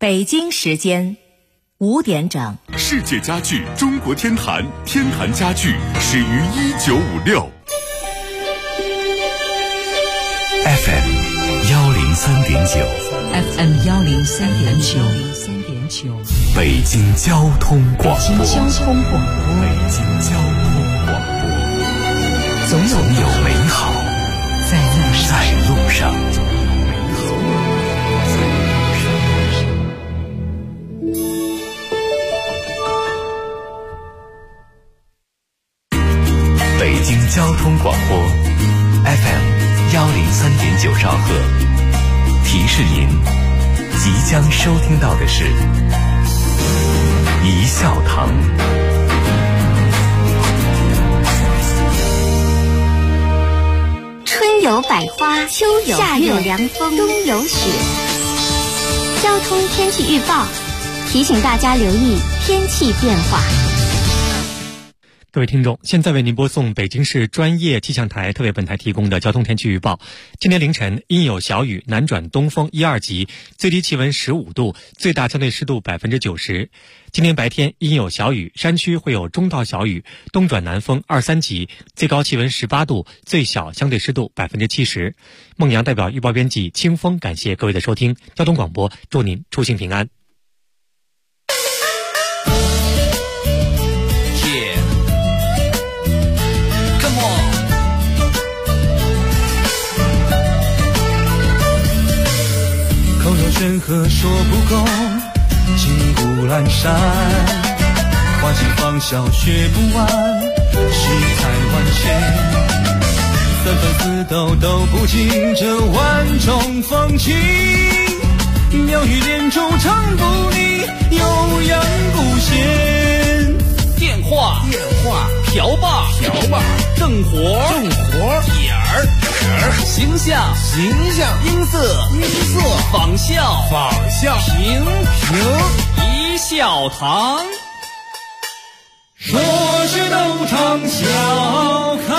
北京时间5点整。 世界家具中国天坛，天坛家具始于1956。 FM 103.9 FM 103.9 北京交通广播。 北京交通广播，总有美好在路上。 北京交通广播 FM 103.9兆赫，提示您即将收听到的是一笑堂。 春有百花，秋有夏有凉风，冬有雪。交通天气预报提醒大家留意天气变化。 各位听众，现在为您播送北京市专业气象台特别本台提供的交通天气预报。今天凌晨阴有小雨，南转东风1、2级，最低气温15度，最大相对湿度90%。今天白天阴有小雨，山区会有中到小雨，东转南风2、3级，最高气温18度，最小相对湿度70%。孟阳代表预报编辑清风，感谢各位的收听。交通广播，祝您出行平安。 口若悬河说不够，金谷阑珊，花尽芳笑学不完，世态万千，三分四斗都不尽这万种风情，妙语连珠唱不腻，悠扬不闲。 电话瓢把正活点儿形象音色仿效评一笑堂， 说是斗场笑开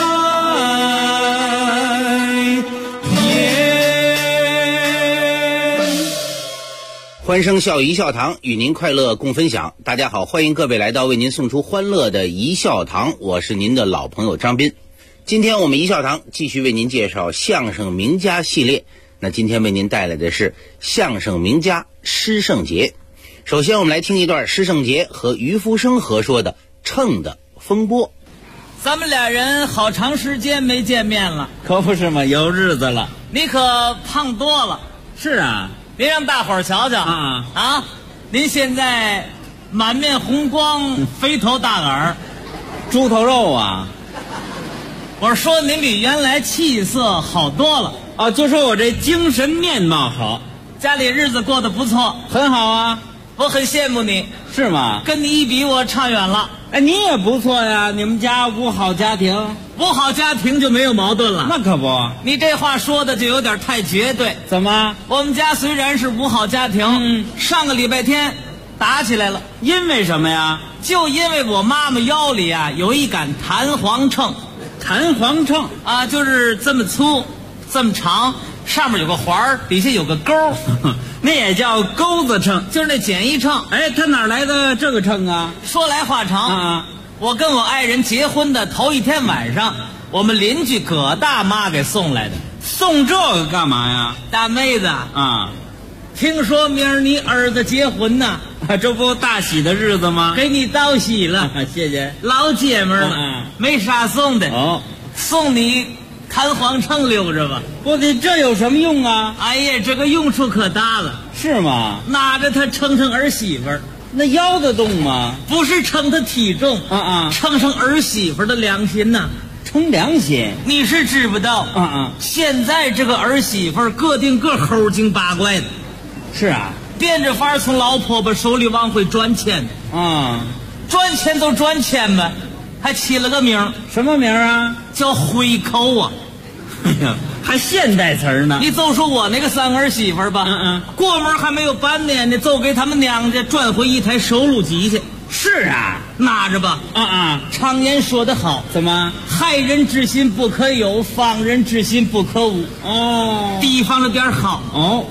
颜。 欢声笑语一笑堂，与您快乐共分享。大家好，欢迎各位来到为您送出欢乐的一笑堂，我是您的老朋友张斌。今天我们一笑堂继续为您介绍相声名家系列，那今天为您带来的是相声名家施圣杰。首先我们来听一段施圣杰和于福生合说的《秤的风波》。 咱们俩人好长时间没见面了，可不是嘛，有日子了。你可胖多了。是啊，您让大伙儿瞧瞧啊！您现在满面红光，肥头大耳，猪头肉啊！我说您比原来气色好多了啊，就说我这精神面貌好，家里日子过得不错，很好啊，我很羡慕你。是吗？跟你一比，我差远了。哎，你也不错呀，你们家五好家庭，五好家庭就没有矛盾了。那可不，你这话说的就有点太绝对。怎么？我们家虽然是五好家庭，上个礼拜天打起来了。因为什么呀？就因为我妈妈腰里啊有一杆弹簧秤。弹簧秤啊，就是这么粗这么长，上面有个环儿，底下有个钩那也叫钩子秤，就是那简易秤。哎，他哪来的这个秤啊？说来话长我跟我爱人结婚的头一天晚上，我们邻居葛大妈给送来的。送这个干嘛呀？大妹子啊，听说明儿你儿子结婚呢，这不大喜的日子吗？给你道喜了谢谢。老姐们了没啥送的送你弹簧秤留着吧。不的，这有什么用啊？哎呀，这个用处可大了。是吗？拿着它称称儿媳妇儿，那腰得动吗？不是称她体重称称儿媳妇儿的良心呐。称良心？你是知不道现在这个儿媳妇儿个定个齁精八怪的。是啊，变着法儿从老婆婆手里往回赚钱赚钱都赚钱呗，还起了个名。什么名啊？叫回扣啊。哎呀，还现代词儿呢。你就说我那个三儿媳妇儿吧，过门还没有半年呢，就给他们娘家转回一台收录机去。是啊，拿着吧。常言说得好，怎么害人之心不可有，防人之心不可无。提防着点好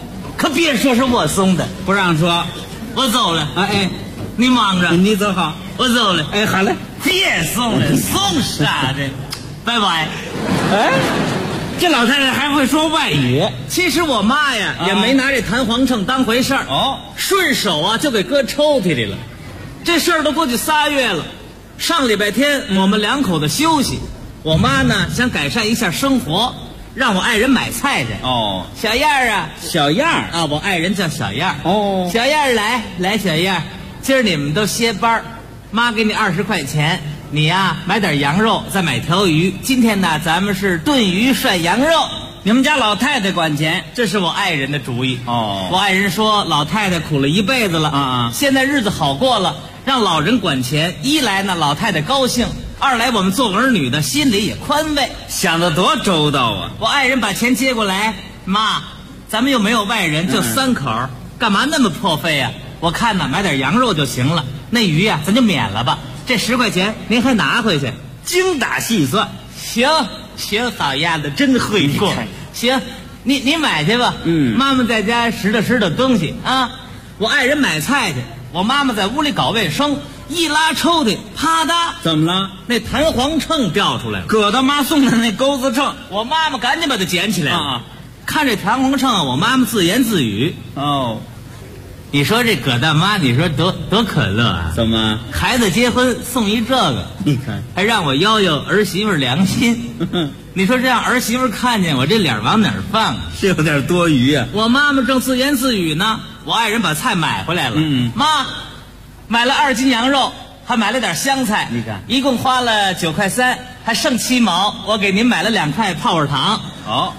可别说是我送的， 不让说。 我走了。 哎， 你忙着， 你走好， 我走了。 哎，好嘞， 别送了，送啥的？拜拜。 哎，这老太太还会说外语。 其实我妈呀，也没拿这弹簧秤当回事儿。 哦， 顺手啊就给搁抽屉里了。这事儿都过去3月了。上礼拜天我们2口子休息，我妈呢想改善一下生活，让我爱人买菜去。 哦， 小燕儿啊， 小燕儿啊，我爱人叫小燕儿。 哦， 小燕儿来，小燕儿，今儿你们都歇班，妈给你20块钱，你呀买点羊肉，再买条鱼。今天呢，咱们是炖鱼涮羊肉。 你们家老太太管钱， 这是我爱人的主意。 哦， 我爱人说老太太苦了一辈子了啊， 现在日子好过了，让老人管钱，一来呢老太太高兴，二来我们做儿女的心里也宽慰。 想得多周到啊！ 我爱人把钱接过来，妈，咱们又没有外人，就3口，干嘛那么破费啊？我看呢买点羊肉就行了，那鱼呀咱就免了吧。这10块钱您还拿回去， 精打细算。 行，好丫头，真会过。行，你买去吧。妈妈在家拾掇东西啊。我爱人买菜去，我妈妈在屋里搞卫生，一拉抽屉，啪嗒， 怎么了？ 那弹簧秤掉出来了， 搁到妈送的那钩子秤。 我妈妈赶紧把它捡起来了。看这弹簧秤，我妈妈自言自语：哦，你说这葛大妈，你说多可乐啊！ 怎么？ 孩子结婚送一这个， 你看， 还让我摇摇儿媳妇良心。你说这样儿媳妇看见我这脸往哪儿放？ 是有点多余啊。 我妈妈正自言自语呢，我爱人把菜买回来了。妈，买了2斤羊肉，还买了点香菜。 你看， 一共花了9块3，还剩7毛。我给您买了2块泡泡糖。 哦。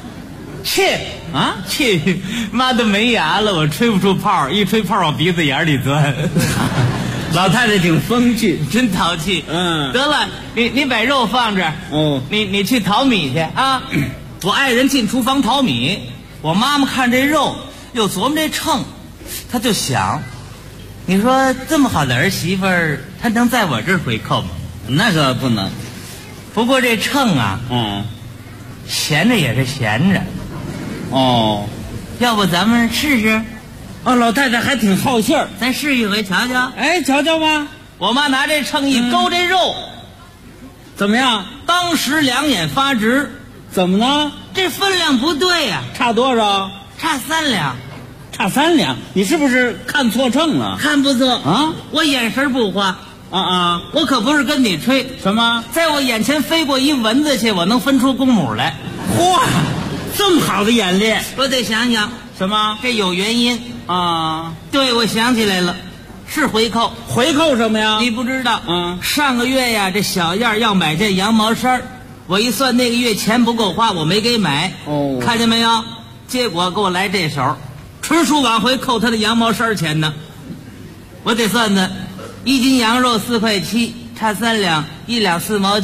去，妈都没牙了，我吹不出泡，一吹泡往鼻子眼里钻。 老太太挺风趣， 真淘气。得了，你把肉放这儿。 哦， 你去淘米去啊。我爱人进厨房淘米，我妈妈看这肉，又琢磨这秤，她就想，你说这么好的儿媳妇儿，她能在我这儿回扣吗？ 那个不能。 不过这秤啊，闲着也是闲着。 哦， 要不咱们试试？ 哦，老太太还挺好信儿， 咱试一回瞧瞧。 哎，瞧瞧吧。 我妈拿这秤一勾这肉， 怎么样？ 当时2眼发直。 怎么呢？ 这分量不对呀。 差多少？ 差3两。 差3两？你是不是看错秤了？ 看不错啊！ 我眼神不花。我可不是跟你吹。 什么？ 在我眼前飞过一蚊子去，我能分出公母来。 嚯，这么好的眼力！ 我得想想。 什么？ 这有原因啊！ 对，我想起来了，是回扣。 回扣什么呀？ 你不知道。上个月呀，这小燕要买件羊毛衫，我一算那个月钱不够花，我没给买。 哦， 看见没有？结果给我来这手，纯属往回扣他的羊毛衫钱呢。我得算算，1斤羊肉4块7，差3两，1两4毛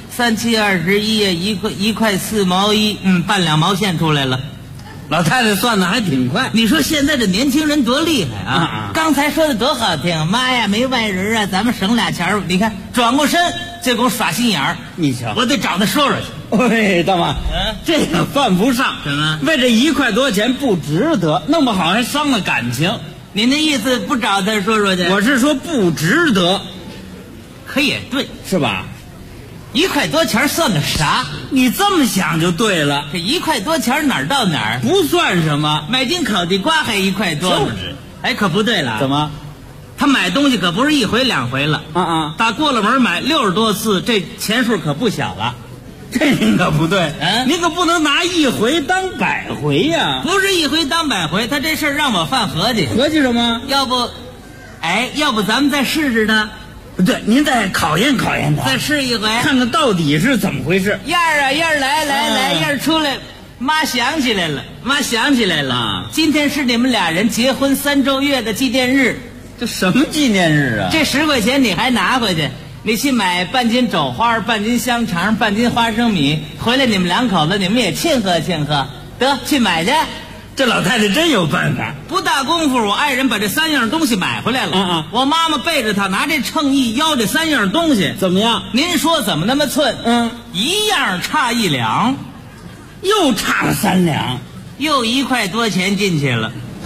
7，3、7、21，一块4毛1，半2毛钱出来了。 老太太算的还挺快。 你说现在这年轻人多厉害啊！刚才说的多好听，妈呀，没外人啊，咱们省俩钱儿。你看转过身就给我耍心眼儿。 你瞧， 我得找他说说去。 喂，大妈，这个犯不上。 什么？ 为这1块多钱不值得，弄不好还伤了感情。 你那意思不找他说说去？ 我是说不值得。 可也对， 是吧 ？1块多钱算个啥？ 你这么想就对了。 这1块多钱哪儿到哪儿不算什么， 买斤烤地瓜还1块多。 就是。 哎，可不对了。 怎么？ 他买东西可不是1回2回了。打过了门买60多次，这钱数可不小了。 这您可不对，您可不能拿1回当100回呀。 不是1回当100回，他这事儿让我犯合计。 合计什么？ 要不咱们再试试他。 对，您再考验考验他， 再试一回， 看看到底是怎么回事。 燕儿啊，燕儿来，燕儿出来。妈想起来了，今天是你们俩人结婚3周月的纪念日。 这什么纪念日啊？ 这10块钱你还拿回去，你去买半斤肘花、半斤香肠、半斤花生米，回来你们2口子你们也庆贺庆贺。得去买去。 这老太太真有办法。 不大功夫，我爱人把这3样东西买回来了。我妈妈背着他拿这秤一腰，这3样东西怎么样？ 您说怎么那么寸？一样差1两， 又差了3两， 又1块多钱进去了。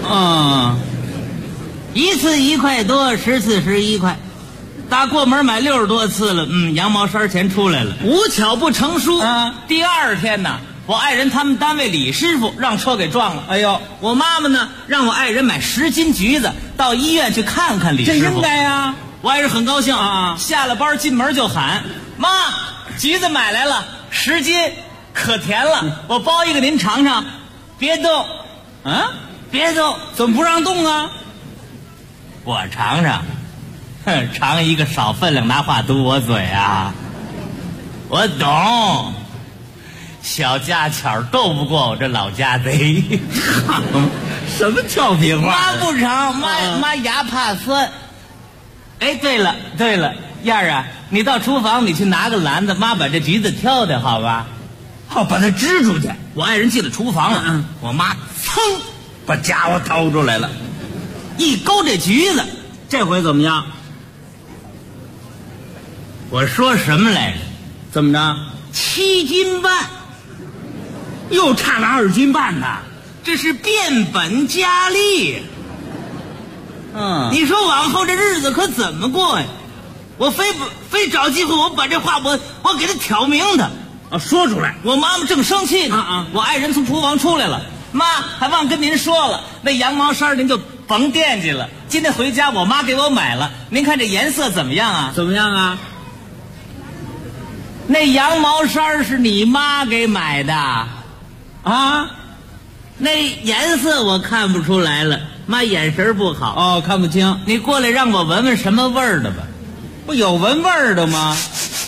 一次1块多，10次11块，打过门买60多次了。羊毛衫钱出来了。无巧不成书第2天呢，我爱人他们单位李师傅让车给撞了。哎呦，我妈妈呢让我爱人买10斤橘子到医院去看看李师傅。这应该呀。我爱人很高兴下了班进门就喊：“妈，橘子买来了，10斤，可甜了，我包一个您尝尝。”别动，别动，怎么不让动啊？我尝尝，尝一个少分量，拿话堵我嘴啊！我懂，小家巧斗不过我这老家贼。什么俏皮话？妈不尝，妈牙怕酸。哎，对了，燕儿啊，你到厨房你去拿个篮子，妈把这橘子挑挑，好吧？好，把它支出去。我爱人进了厨房了，我妈噌把家伙掏出来了，一勾这橘子，这回怎么样？我说什么来着？怎么着？7斤半，又差了2斤半呢，这是变本加厉。你说往后这日子可怎么过呀？我非找机会，我把这话我给他挑明他。说出来。我妈妈正生气呢。我爱人从厨房出来了，妈还忘跟您说了，那羊毛衫您就甭惦记了。今天回家我妈给我买了，您看这颜色怎么样啊？怎么样啊？那羊毛衫是你妈给买的啊？那颜色我看不出来了，妈眼神不好看不清。你过来让我闻闻什么味儿的吧。不有闻味儿的吗？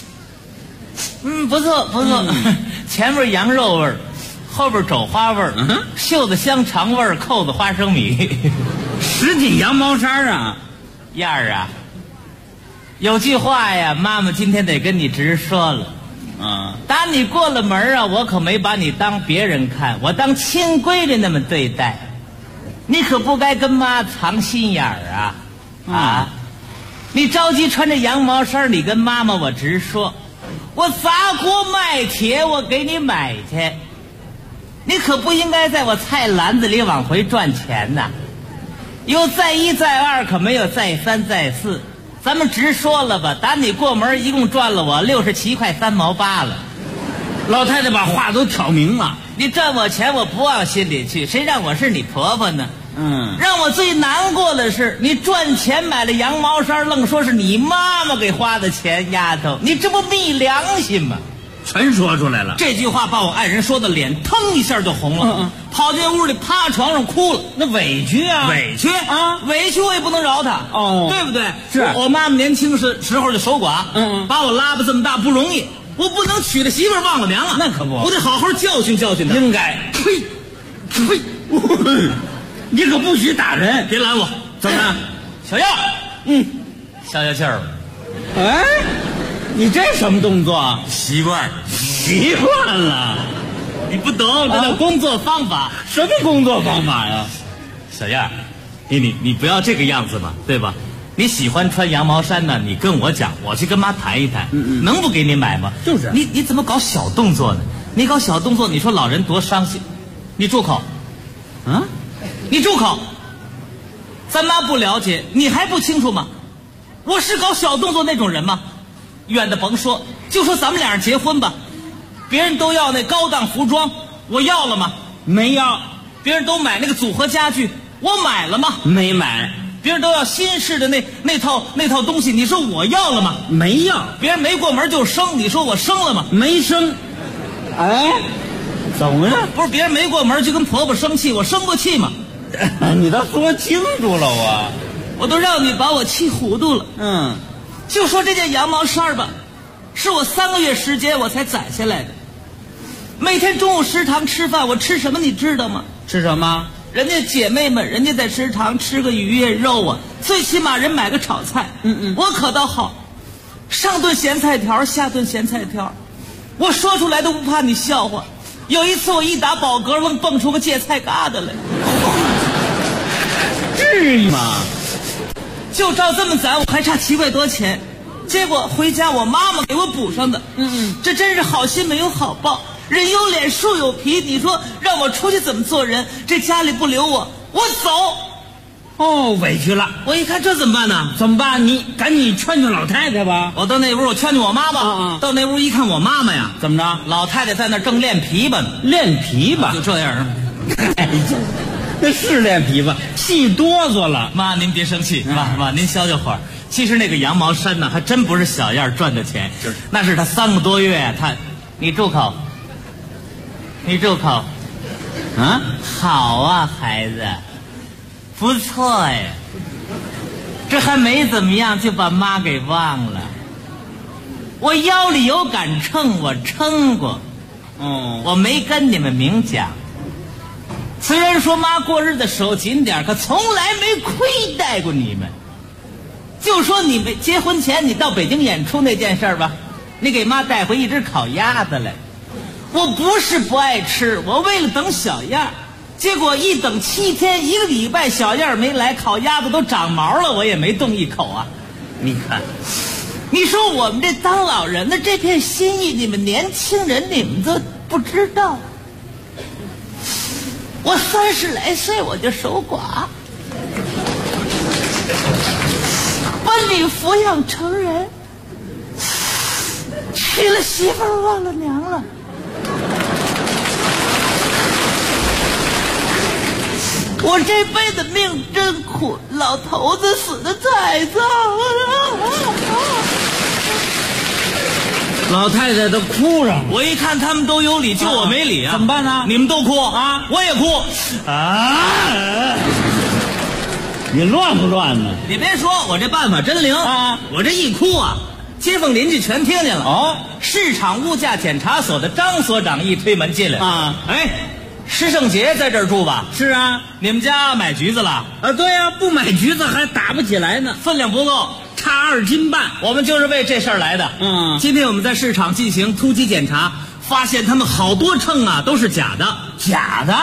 不错，前面羊肉味儿，后边肘花味儿，袖子香肠味儿，扣子花生米。10斤羊毛衫啊，燕儿啊，有句话呀，妈妈今天得跟你直说了。打你过了门啊，我可没把你当别人看，我当亲闺女那么对待。你可不该跟妈藏心眼儿啊！你着急穿着羊毛衫，你跟妈妈我直说，我砸锅卖铁我给你买去，你可不应该在我菜篮子里往回赚钱呐。有再1再2，可没有再3再4。咱们直说了吧，打你过门一共赚了我67块3毛8了。老太太把话都挑明了，你赚我钱我不往心里去，谁让我是你婆婆呢？让我最难过的是，你赚钱买了羊毛衫，愣说是你妈妈给花的钱，丫头，你这不昧良心吗？全说出来了。这句话把我爱人说的脸腾一下就红了，跑进屋里趴床上哭了。那委屈啊，委屈我也不能饶他对不对？是我妈妈年轻时候就守寡，把我拉拔这么大不容易，我不能娶了媳妇儿忘了娘啊。那可不，我得好好教训教训他。应该。呸！你可不许打人！别拦我！怎么着？小样消气儿了。哎，你这什么动作？习惯了。你不懂，这叫工作方法。什么工作方法呀？小样，你不要这个样子嘛，对吧？你喜欢穿羊毛衫呢，你跟我讲，我去跟妈谈一谈，能不给你买吗？就是。你怎么搞小动作呢？你搞小动作，你说老人多伤心。你住口！你住口！咱妈不了解，你还不清楚吗？我是搞小动作那种人吗？远的甭说，就说咱们俩人结婚吧，别人都要那高档服装，我要了吗？没要。别人都买那个组合家具，我买了吗？没买。别人都要新式的那套东西，你说我要了吗？没要。别人没过门就生，你说我生了吗？没生。哎，怎么了？不是别人没过门就跟婆婆生气，我生过气吗？你倒说清楚了，我都让你把我气糊涂了。就说这件羊毛衫吧，是我3个月时间我才攒下来的。每天中午食堂吃饭，我吃什么你知道吗？吃什么？人家姐妹们，人家在食堂吃个鱼呀肉啊，最起码人买个炒菜。我可倒好，上顿咸菜条，下顿咸菜条，我说出来都不怕你笑话。有一次我一打饱嗝，愣蹦出个芥菜疙瘩来。至于吗？就照这么攒，我还差7块多钱，结果回家我妈妈给我补上的。这真是好心没有好报，人有脸树有皮，你说让我出去怎么做人？这家里不留我我走。 哦，委屈了。 我一看这怎么办呢？ 怎么办？你赶紧劝劝老太太吧。 我到那屋，我劝劝我妈吧。到那屋一看，我妈妈呀， 怎么着？ 老太太在那正练琵琶呢。 练琵琶？ 就这样。 哎，那是练琵琶，气哆嗦了。 妈，您别生气。妈，您消消火。其实那个羊毛衫呢，还真不是小燕赚的钱，那是他3个多月你住口。 啊， 好啊，孩子。不错呀，这还没怎么样就把妈给忘了。我腰里有杆秤，我称过。我没跟你们明讲。虽然说妈过日子手紧点，可从来没亏待过你们。就说你们结婚前你到北京演出那件事吧，你给妈带回一只烤鸭子来。我不是不爱吃，我为了等小燕。结果一等7天1个礼拜，小燕没来，烤鸭子都长毛了，我也没动一口啊。你看，你说我们这当老人的这片心意，你们年轻人你们都不知道。我30来岁我就守寡，把你抚养成人，娶了媳妇儿忘了娘了。我这辈子命真苦，老头子死得太早了。 老太太都哭上了。 我一看他们都有理，就我没理啊。 怎么办呢？ 你们都哭啊，我也哭啊！你乱不乱呢？ 你别说，我这办法真灵啊！我这一哭啊，街坊邻居全听见了。市场物价检查所的张所长一推门进来啊， 哎。施圣杰在这儿住吧？ 是啊。 你们家买橘子了？ 对啊，不买橘子还打不起来呢， 分量不够， 差2斤半。 我们就是为这事儿来的。今天我们在市场进行突击检查，发现他们好多秤啊都是假的。 假的？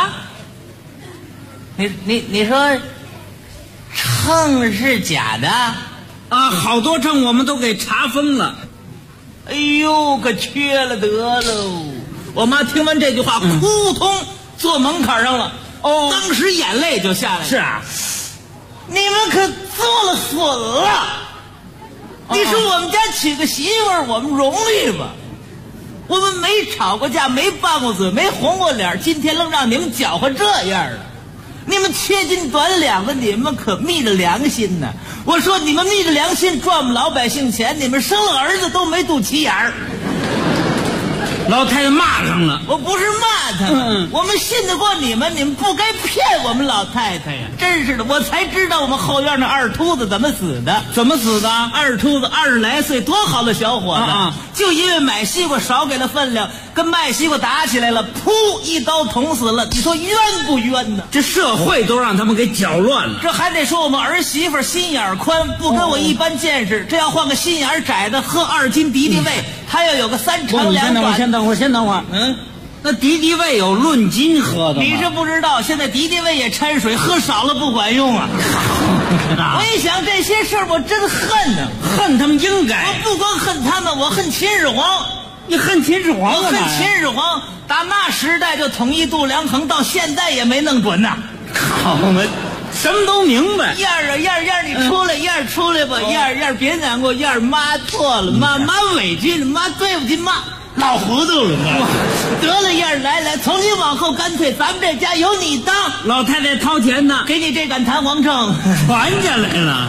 你说秤是假的啊？好多秤我们都给查封了。 哎呦，可缺了德喽！我妈听完这句话，扑通坐门槛上了。当时眼泪就下来了。 是啊， 你们可做了损了。你说我们家娶个媳妇儿，我们容易吗？我们没吵过架，没拌过嘴，没红过脸，今天愣让你们搅和这样了。你们缺斤短两的，你们可昧着良心呢。我说你们昧着良心赚我们老百姓钱，你们生了儿子都没肚脐眼儿。 老太太骂上了。 我不是骂他们，我们信得过你们，你们不该骗我们老太太呀！真是的，我才知道我们后院那二秃子怎么死的。 怎么死的？ 二秃子20来岁，多好的小伙子，就因为买西瓜少给了分量，跟卖西瓜打起来了，噗，一刀捅死了。你说冤不冤呢？ 这社会都让他们给搅乱了。 这还得说我们儿媳妇心眼宽，不跟我一般见识。这要换个心眼窄的，喝2斤敌敌畏，他要有个3长2短。 先等会儿。那敌敌畏有论斤喝的吗？ 你是不知道，现在敌敌畏也掺水，喝少了不管用啊！我一想这些事儿，我真恨呢。 恨他们应该。 我不光恨他们，我恨秦始皇。 你恨秦始皇？ 我恨秦始皇，打那时代就统一度量衡，到现在也没弄准呐。 好嘛，什么都明白。 燕儿啊，燕儿，你出来，燕儿出来吧，燕儿别难过，燕儿妈错了，妈委屈了，妈对不起妈。老糊涂了吗？得了，燕儿，来，从今往后干脆咱们这家由你当。 老太太掏钱呢， 给你这杆弹簧秤， 传下来了。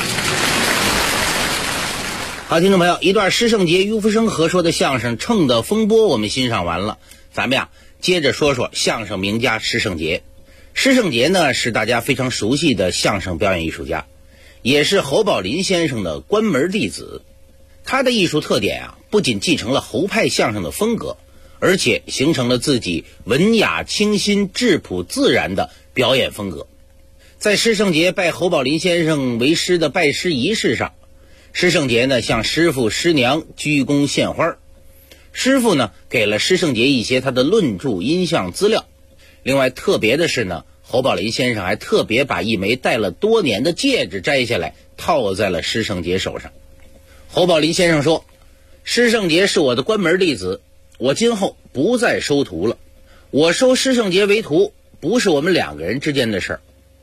好，听众朋友，一段施圣杰、于福生合说的相声《秤的风波》我们欣赏完了，咱们接着说说相声名家施圣杰。施圣杰呢是大家非常熟悉的相声表演艺术家，也是侯宝林先生的关门弟子。他的艺术特点不仅继承了侯派相声的风格，而且形成了自己文雅清新、质朴自然的表演风格。在施圣杰拜侯宝林先生为师的拜师仪式上，施圣杰呢向师父师娘鞠躬献花，师父呢给了施圣杰一些他的论著音像资料。另外特别的是呢，侯宝林先生还特别把一枚戴了多年的戒指摘下来套在了施圣杰手上。侯宝林先生说，施圣杰是我的关门弟子，我今后不再收徒了。我收施圣杰为徒不是我们2个人之间的事儿，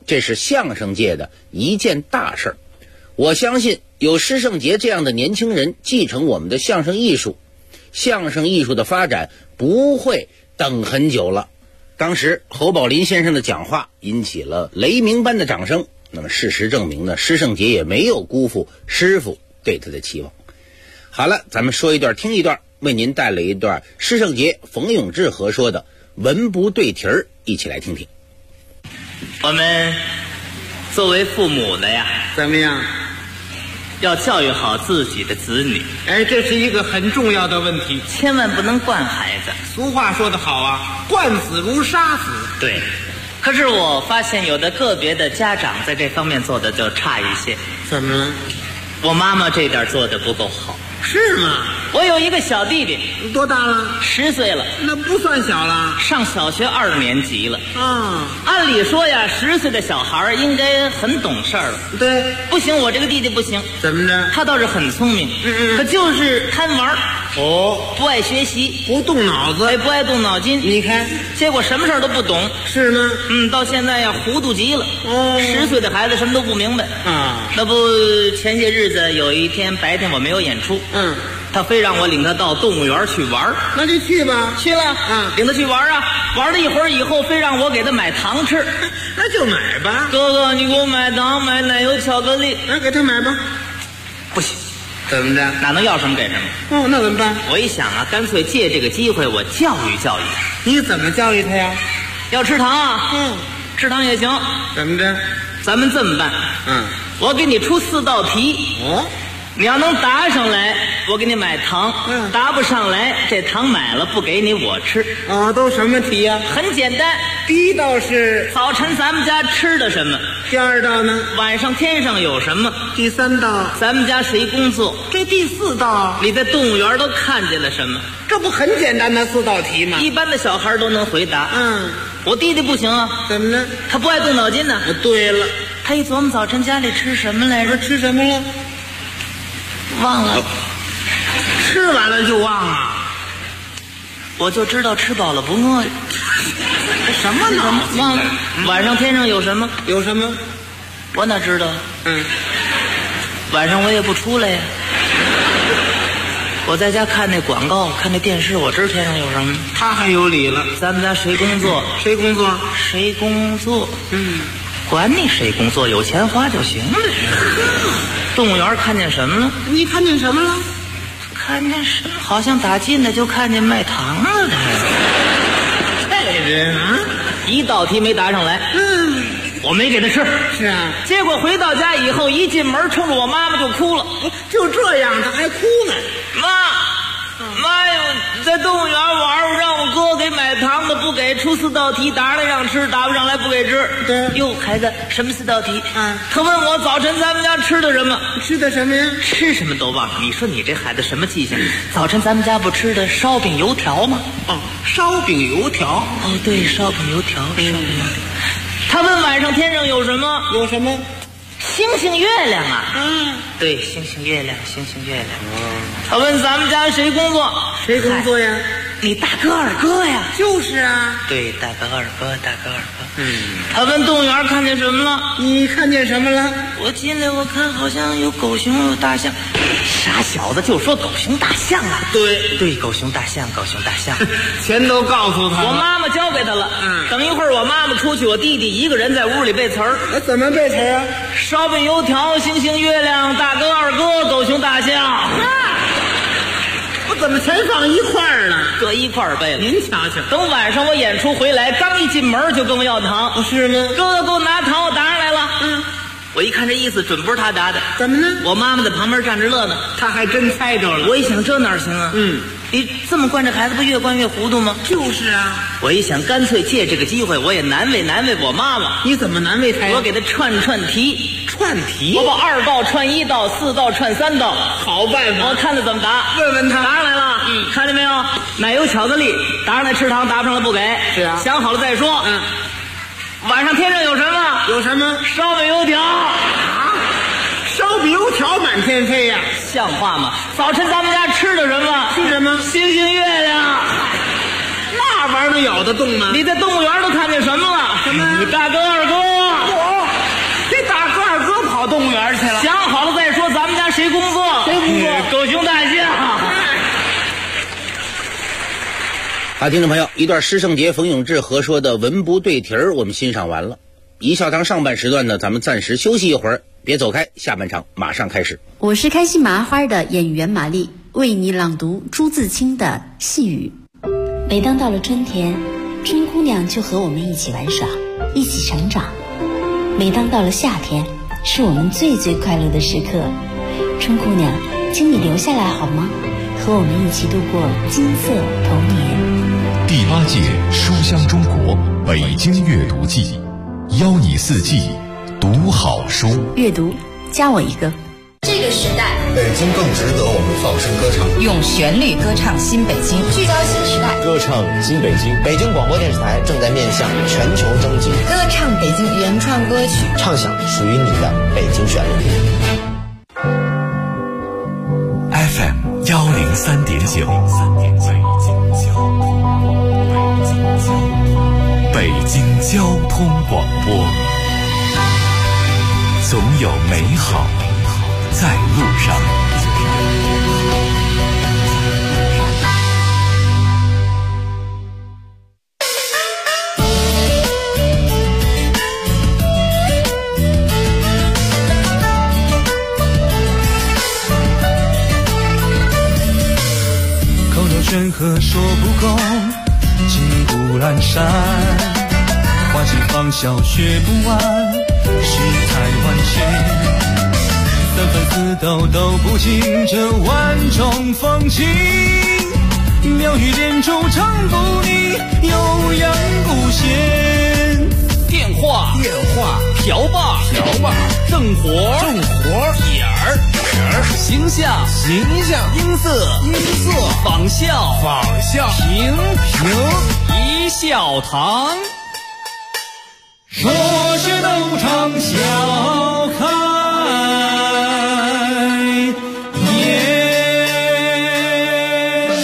这是相声界的一件大事儿。我相信有施圣杰这样的年轻人继承我们的相声艺术，相声艺术的发展不会等很久了。当时侯宝林先生的讲话引起了雷鸣般的掌声，那么事实证明呢，施圣杰也没有辜负师傅对他的期望。好了，咱们说一段听一段，为您带来一段施圣杰、冯永志合说的文不对题儿，一起来听听。 我们作为父母的呀， 怎么样？ 要教育好自己的子女。 哎，这是一个很重要的问题， 千万不能惯孩子。 俗话说得好啊，惯子如杀子。 对，可是我发现有的个别的家长在这方面做的就差一些。 怎么了？ 我妈妈这点做的不够好。 是吗？ 我有一个小弟弟， 多大了 ？10岁了。 那不算小了， 上小学2年级了。 啊， 按理说呀，10岁的小孩应该很懂事儿了。 对， 不行，我这个弟弟不行。 怎么着？ 他倒是很聪明，可就是贪玩哦， 不爱学习， 不动脑子， 不爱动脑筋。 你看， 结果什么事儿都不懂。 是吗？ 到现在呀，糊涂极了。 哦 ，10岁的孩子什么都不明白啊。 那不，前些日子有一天白天我没有演出，他非让我领他到动物园去玩， 那就去吧。 去了，领他去玩啊，玩了一会儿以后，非让我给他买糖吃， 那就买吧。 哥哥，你给我买糖，买奶油巧克力， 那给他买吧。 不行， 怎么着？ 哪能要什么给什么？ 哦，那怎么办？ 我一想啊，干脆借这个机会我教育教育他。 你怎么教育他呀？ 要吃糖啊？吃糖也行。 怎么着？ 咱们这么办，我给你出4道题。 哦， 你要能答上来，我给你买糖；答不上来，这糖买了不给你，我吃。 啊，都什么题呀？ 很简单。 第一道是早晨咱们家吃的什么？ 第二道呢？ 晚上天上有什么？ 第三道咱们家谁工作？ 这第4道你在动物园都看见了什么？ 这不很简单的4道题吗？ 一般的小孩都能回答。我弟弟不行啊。 怎么了？ 他不爱动脑筋呢。 对了， 他一琢磨早晨家里吃什么来着？ 吃什么了？ 忘了。 吃完了就忘了。 我就知道吃饱了不饿。 什么呢？ 忘了。晚上天上有什么？ 有什么？ 我哪知道？晚上我也不出来呀。我在家看那广告，看那电视，我知天上有什么。 他还有理了。 咱们家谁工作？ 谁工作？ 谁工作？管你谁工作，有钱花就行了。动物园看见什么了？ 你看见什么了？ 看见什么？好像打进来就看见卖糖了的。 这人啊 ，1道题没答上来。我没给他吃。 是啊。 结果回到家以后，一进门冲着我妈妈就哭了。 就这样，他还哭呢。 妈呀，在动物园玩，让我哥给买糖的不给，出4道题，答上来让吃，答不上来不给吃。 对。 哟，孩子，什么4道题？他问我早晨咱们家吃的什么？ 吃的什么呀？ 吃什么都忘了。你说你这孩子什么记性？早晨咱们家不吃的烧饼油条吗？ 烧饼油条。 对，烧饼油条，烧饼油条。他问晚上天上有什么？ 有什么？ 星星月亮啊。对，星星月亮，星星月亮。他问咱们家谁工作？ 谁工作呀？ 你大哥二哥呀。 就是啊。 对，大哥二哥，大哥二哥。他问动物园看见什么了？ 你看见什么了？ 我进来我看好像有狗熊有大象。傻小子就说狗熊大象啊。对，狗熊大象，狗熊大象。 全都告诉他了。 我妈妈教给他了。等一会儿我妈妈出去，我弟弟一个人在屋里背词儿。 怎么背词啊？ 烧饼油条，星星月亮，大哥二哥，狗熊大象。 我怎么全放一块儿呢？ 搁一块儿背了。 您瞧瞧， 等晚上我演出回来，刚一进门就跟我要糖。 是吗？ 哥哥给我拿糖，我答上来了。我一看这意思，准不是他答的。 怎么呢？ 我妈妈在旁边站着乐呢。 他还真猜着了。 我一想，这哪行啊？你这么惯这孩子，不越惯越糊涂吗？ 就是啊。 我一想，干脆借这个机会，我也难为我妈妈。 你怎么难为他呀？ 我给他串题。 串题？ 我把2道串1道，4道串3道。 好办法。 我看他怎么答。 问问他。 答上来了。看见没有？奶油巧克力，答上来吃糖，答不上来不给。 是啊。 想好了再说。晚上天上有什么？ 有什么？ 烧饼油条。 烧饼油条满天飞呀。 像话吗？早晨咱们家吃的什么？ 吃什么？ 星星月亮。 那玩意儿咬得动吗？ 你在动物园都看见什么了？ 什么？ 你大哥二哥。 好，听众朋友，一段施圣杰、冯永志合说的文不对题儿，我们欣赏完了。一笑堂上半时段呢，咱们暂时休息一会儿，别走开，下半场马上开始。 我是开心麻花的演员玛丽，为你朗读朱自清的《细雨》。 每当到了春天，春姑娘就和我们一起玩耍，一起成长。每当到了夏天，是我们最快乐的时刻。春姑娘，请你留下来好吗？和我们一起度过金色童年。 第8届书香中国北京阅读季，邀你四季读好书。 阅读，加我一个。 这个时代， 北京更值得我们放声歌唱。 用旋律歌唱新北京， 聚焦新时代， 歌唱新北京。北京广播电视台正在面向全球征集， 歌唱北京原创歌曲， 唱响属于你的北京旋律。 FM 103.9，北京交通广播，总有美好在路上。 劝和说不够，金谷阑珊，花季芳笑学不完，世态万千，三分四斗都不尽这万种风情，妙语连珠唱不腻，悠扬不闲。 电话瓢把正活眼儿形象音色仿效评一笑堂， 说是斗场笑开颜。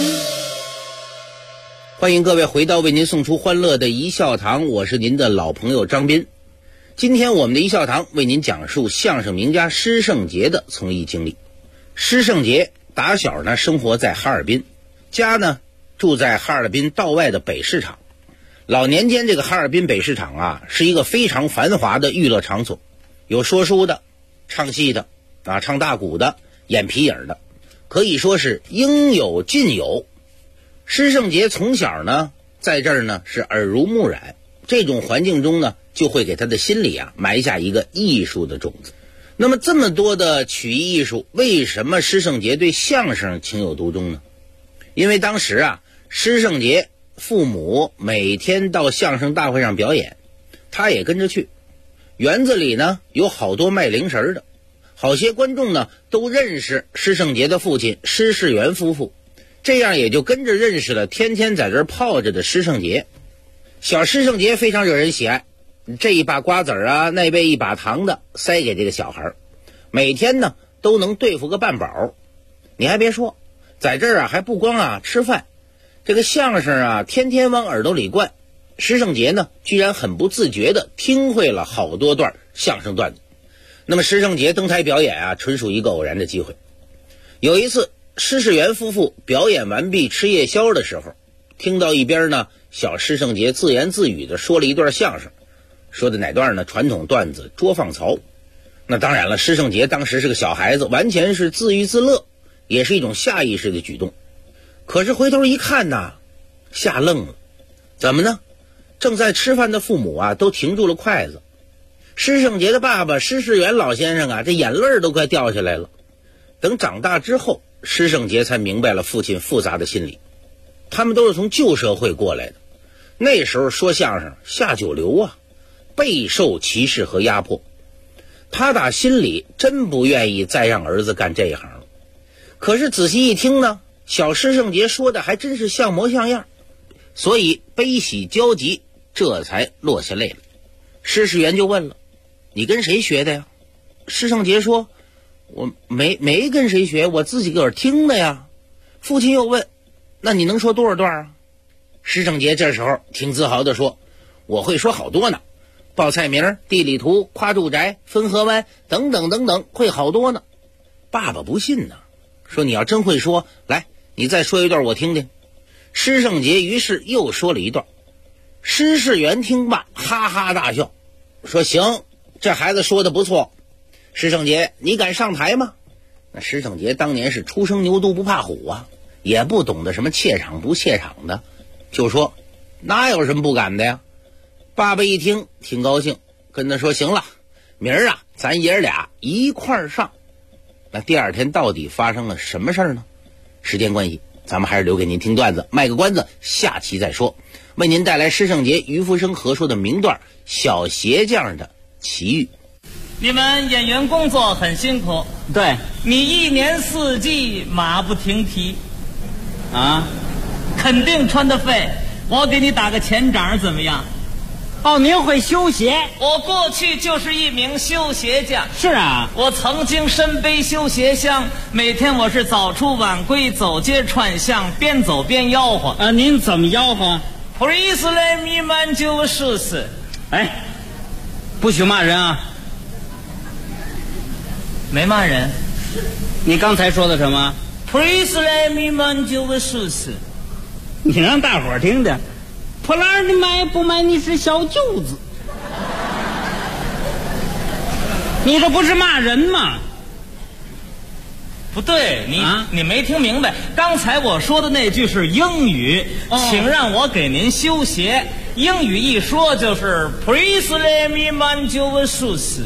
欢迎各位回到为您送出欢乐的一笑堂，我是您的老朋友张斌。今天我们的一笑堂为您讲述相声名家施圣杰的从艺经历。施圣杰打小呢生活在哈尔滨，家呢住在哈尔滨道外的北市场。老年间这个哈尔滨北市场啊是一个非常繁华的娱乐场所，有说书的、唱戏的唱大鼓的、演皮影的，可以说是应有尽有。施圣杰从小呢在这儿呢是耳濡目染，这种环境中呢就会给他的心里埋下一个艺术的种子。那么这么多的曲艺艺术，为什么施圣杰对相声情有独钟呢？因为当时施圣杰父母每天到相声大会上表演，他也跟着去。园子里呢有好多卖零食的，好些观众呢都认识施圣杰的父亲施世元夫妇，这样也就跟着认识了天天在这儿泡着的施圣杰。小施圣杰非常惹人喜爱，这一把瓜子那边一把糖的塞给这个小孩，每天呢都能对付个半饱。你还别说，在这儿还不光吃饭，这个相声天天往耳朵里灌。施圣杰呢居然很不自觉地听会了好多段相声段子。那么施圣杰登台表演纯属一个偶然的机会。有一次施世元夫妇表演完毕吃夜宵的时候，听到一边呢小施圣杰自言自语地说了一段相声，说的哪段呢？传统段子捉放曹。那当然了，施圣杰当时是个小孩子，完全是自娱自乐，也是一种下意识的举动。可是回头一看吓愣了。怎么呢？正在吃饭的父母都停住了筷子。施圣杰的爸爸施世元老先生这眼泪都快掉下来了。等长大之后，施圣杰才明白了父亲复杂的心理。他们都是从旧社会过来的，那时候说相声下九流备受歧视和压迫。他打心里真不愿意再让儿子干这一行了。可是仔细一听呢，小施圣杰说的还真是像模像样，所以悲喜交集，这才落下泪了。施世元就问了：“你跟谁学的呀？”施圣杰说：“我没跟谁学，我自己个儿听的呀。”父亲又问：“那你能说多少段？”施圣杰这时候挺自豪地说：“我会说好多呢，报菜名、地理图、夸住宅、分河湾等等等等，会好多呢。”爸爸不信呢，说：“你要真会说，来，你再说一段我听听。” 施圣杰于是又说了一段。施世元听罢哈哈大笑，说行，这孩子说的不错。施圣杰，你敢上台吗？那施圣杰当年是初生牛犊不怕虎啊，也不懂得什么怯场不怯场的，就说哪有什么不敢的呀。爸爸一听挺高兴，跟他说行了，明儿啊咱爷儿俩一块儿上。那第二天到底发生了什么事儿呢？时间关系咱们还是留给您听段子，卖个关子，下期再说。为您带来施圣杰、于福生合说的名段《小鞋匠的奇遇》。 你们演员工作很辛苦， 对， 你一年四季马不停蹄啊， 肯定穿得废。我给你打个前掌怎么样？ 哦，您会修鞋？ 我过去就是一名修鞋匠。 是啊， 我曾经身背修鞋箱，每天我是早出晚归，走街串巷，边走边吆喝。 您怎么吆喝？ 普利斯莱米曼就说是， 哎，不许骂人啊！ 没骂人。 你刚才说的什么？ 普利斯莱米曼就说是， 你让大伙儿听的。破烂的买不买你是小舅子，你这不是骂人吗？ 不对，你没听明白，刚才我说的那句是英语，请让我给您修鞋。英语一说就是 Please let me man your shoes。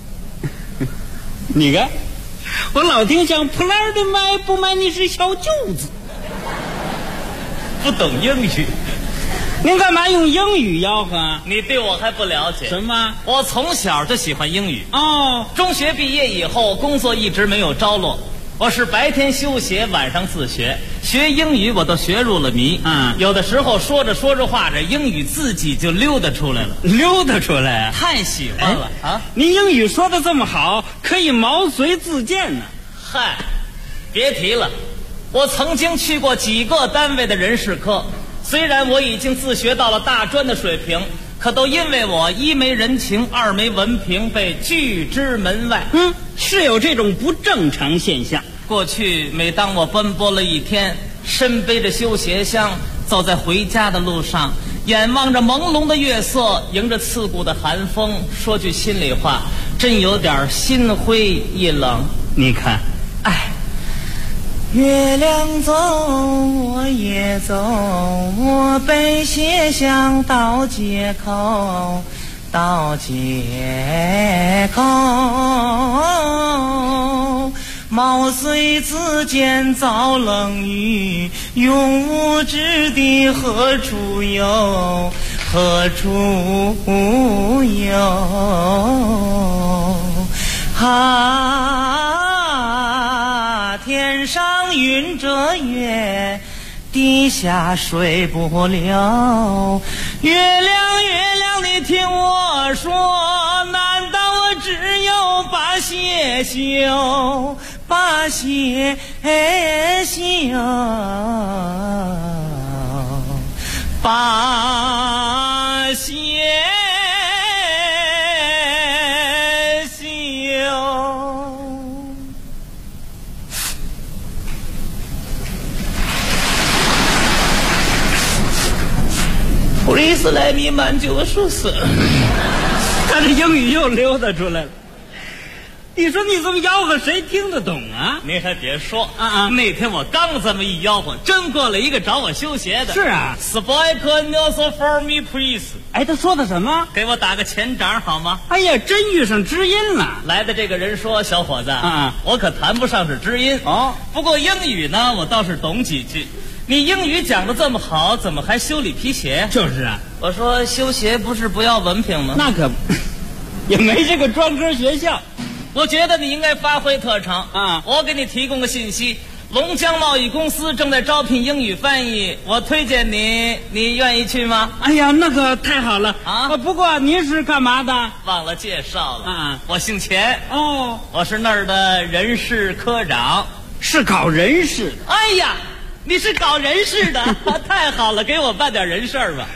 你看，我老听像破烂的买不买你是小舅子， 不懂英语。 您干嘛用英语吆喝啊？ 你对我还不了解。 什么？ 我从小就喜欢英语。 哦， 中学毕业以后，工作一直没有着落。我是白天修鞋，晚上自学。学英语我都学入了迷。有的时候说着说着话，这英语自己就溜达出来了。 溜达出来啊？ 太喜欢了啊！ 您英语说的这么好，可以毛遂自荐呢。 嗨，别提了，我曾经去过几个单位的人事科。虽然我已经自学到了大专的水平，可都因为我一没人情，二没文凭，被拒之门外。 是有这种不正常现象。 过去每当我奔波了一天，身背着修鞋箱，走在回家的路上，眼望着朦胧的月色，迎着刺骨的寒风，说句心里话，真有点心灰意冷。 你看， 哎，月亮走，我也走，我背鞋箱到街口，到街口，毛遂自荐遭冷雨，永无之地何处有，何处有？天上云遮月，地下水不流。月亮月亮你听我说，难道我只有把鞋修，把鞋修，把鞋普利斯莱米曼就说是， 他这英语又溜达出来了。你说你这么吆喝，谁听得懂啊？ 您还别说那天我刚这么一吆喝，真过来一个找我修鞋的。 是啊 ，Speak also for me, please。 哎，他说的什么？ 给我打个前掌好吗？ 哎呀，真遇上知音了。 来的这个人说：“小伙子，我可谈不上是知音哦， 不过英语呢，我倒是懂几句。你英语讲得这么好，怎么还修理皮鞋？” 就是啊， 我说修鞋不是不要文凭吗？ 那可也没这个专科学校。 我觉得你应该发挥特长啊！ 我给你提供个信息，龙江贸易公司正在招聘英语翻译，我推荐你，你愿意去吗？ 哎呀，那个太好了啊！不过您是干嘛的？ 忘了介绍了啊！ 我姓钱哦， 我是那儿的人事科长， 是搞人事。 哎呀，你是搞人事的，太好了，给我办点人事吧。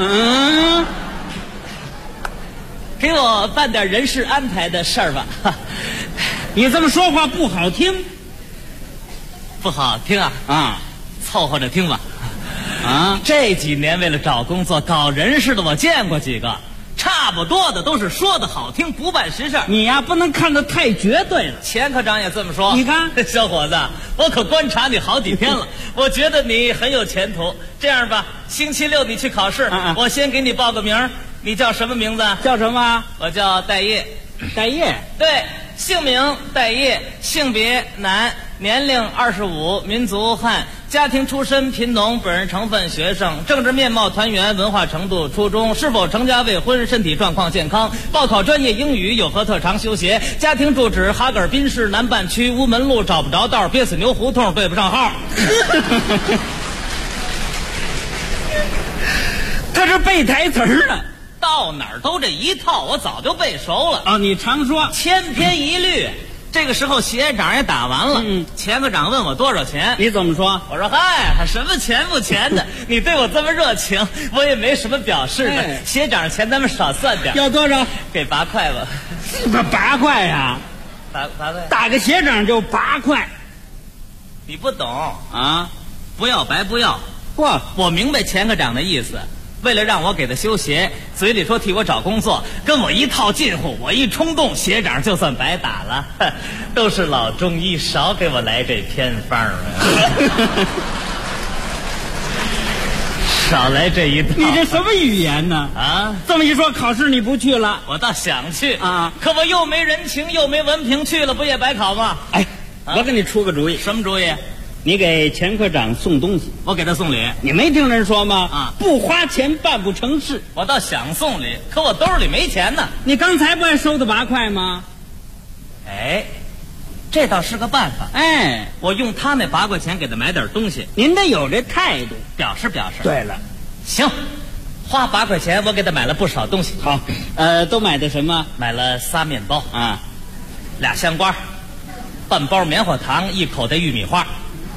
给我办点人事安排的事儿吧。 你这么说话不好听。 不好听啊？ 啊， 凑合着听吧。 啊，这几年为了找工作搞人事的，我见过几个，差不多的都是说的好听，不办实事。 你呀，不能看得太绝对了。 钱科长也这么说。 你看， 小伙子，我可观察你好几天了，我觉得你很有前途。这样吧，星期六你去考试，我先给你报个名。你叫什么名字？ 叫什么？ 我叫戴业。 戴业？ 对，姓名戴业，性别男，年龄25，民族汉，家庭出身贫农，本人成分学生，政治面貌团圆，文化程度初中，是否成家未婚，身体状况健康，报考专业英语，有何特长修鞋，家庭住址哈格尔滨市南半区乌门路，找不着道，憋死牛胡同，对不上号。 他是背台词儿呢。 到哪儿都这一套，我早就背熟了。 哦，你常说千篇一律。这个时候协长也打完了，钱科长问我多少钱， 你怎么说？ 我说嗨，什么钱不钱的，你对我这么热情，我也没什么表示的。协长钱咱们少算点。 要多少？ 给8块吧。 8块呀 ？8块。 打个协长就8块。 你不懂啊？ 不要白不要。我明白钱科长的意思。为了让我给他修鞋，嘴里说替我找工作，跟我一套近乎，我一冲动，协长就算白打了。都是老中医，少给我来这偏方啊！少来这一套。 你这什么语言呢？ 啊， 这么一说，考试你不去了？ 我倒想去啊， 可我又没人情，又没文凭，去了不也白考吗？ 哎，我给你出个主意。 什么主意？ 你给钱科长送东西， 我给他送礼。 你没听人说吗？ 啊， 不花钱办不成事。 我倒想送礼，可我兜里没钱呢。 你刚才不还收的8块吗？ 哎，这倒是个办法。 哎， 我用他那8块钱给他买点东西。 您得有这态度， 表示表示。 对了， 行，花8块钱我给他买了不少东西。 好，都买的什么？ 买了仨面包啊 ，2香瓜，半包棉花糖，1口袋玉米花。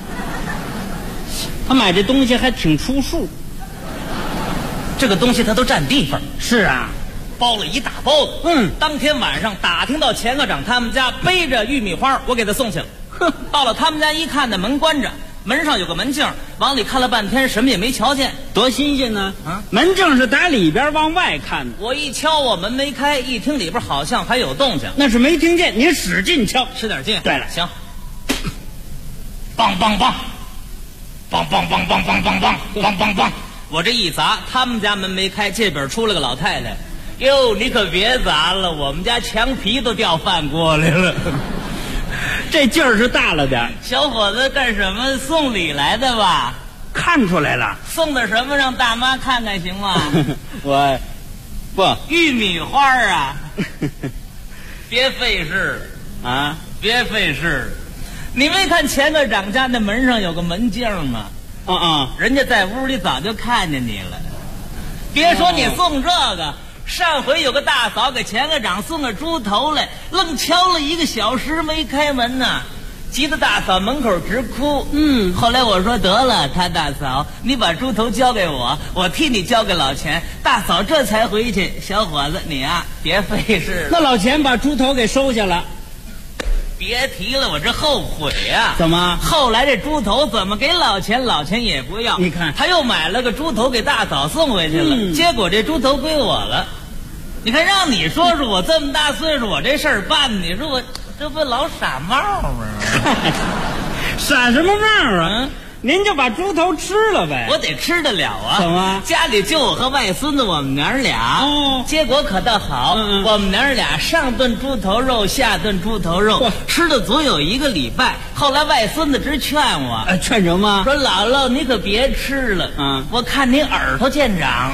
他买这东西还挺出数， 这个东西他都占地方。 是啊， 包了一大包子。当天晚上打听到钱科长他们家背着玉米花，我给他送去了。到了他们家一看，那门关着，门上有个门镜，往里看了半天，什么也没瞧见， 多新鲜呢！门镜是打里边往外看的。 我一敲，我门没开，一听里边好像还有动静， 那是没听见，你使劲敲， 使点劲。 对了， 行，梆梆梆。梆梆梆梆梆梆梆梆梆梆！我这一砸，他们家门没开，这边出来个老太太。哟，你可别砸了，我们家墙皮都掉饭锅里了。 这劲儿是大了点。 小伙子干什么？送礼来的吧？ 看出来了。 送的什么？让大妈看看行吗？ 我，不， 玉米花啊！别费事啊！ 别费事。你没看钱科长家那门上有个门镜吗？人家在屋里早就看见你了。别说你送这个，上回有个大嫂给钱科长送个猪头来，愣敲了1个小时没开门呢，急得大嫂门口直哭。后来我说得了，他大嫂，你把猪头交给我，我替你交给老钱。大嫂这才回去。小伙子，你啊，别费事了。 那老钱把猪头给收下了。 别提了，我这后悔呀！ 怎么？ 后来这猪头怎么给老钱，老钱也不要。 你看， 他又买了个猪头给大嫂送回去了，结果这猪头归我了。你看，让你说说，我这么大岁数，我这事儿办，你说我这不老傻帽吗？ 傻什么帽啊？您就把猪头吃了呗。 我得吃得了啊。 怎么？ 家里就我和外孙子，我们娘俩。结果可倒好，我们娘俩上顿猪头肉，下顿猪头肉，吃了足有1个礼拜。后来外孙子直劝我， 劝什么？ 说姥姥你可别吃了，我看你耳朵见长。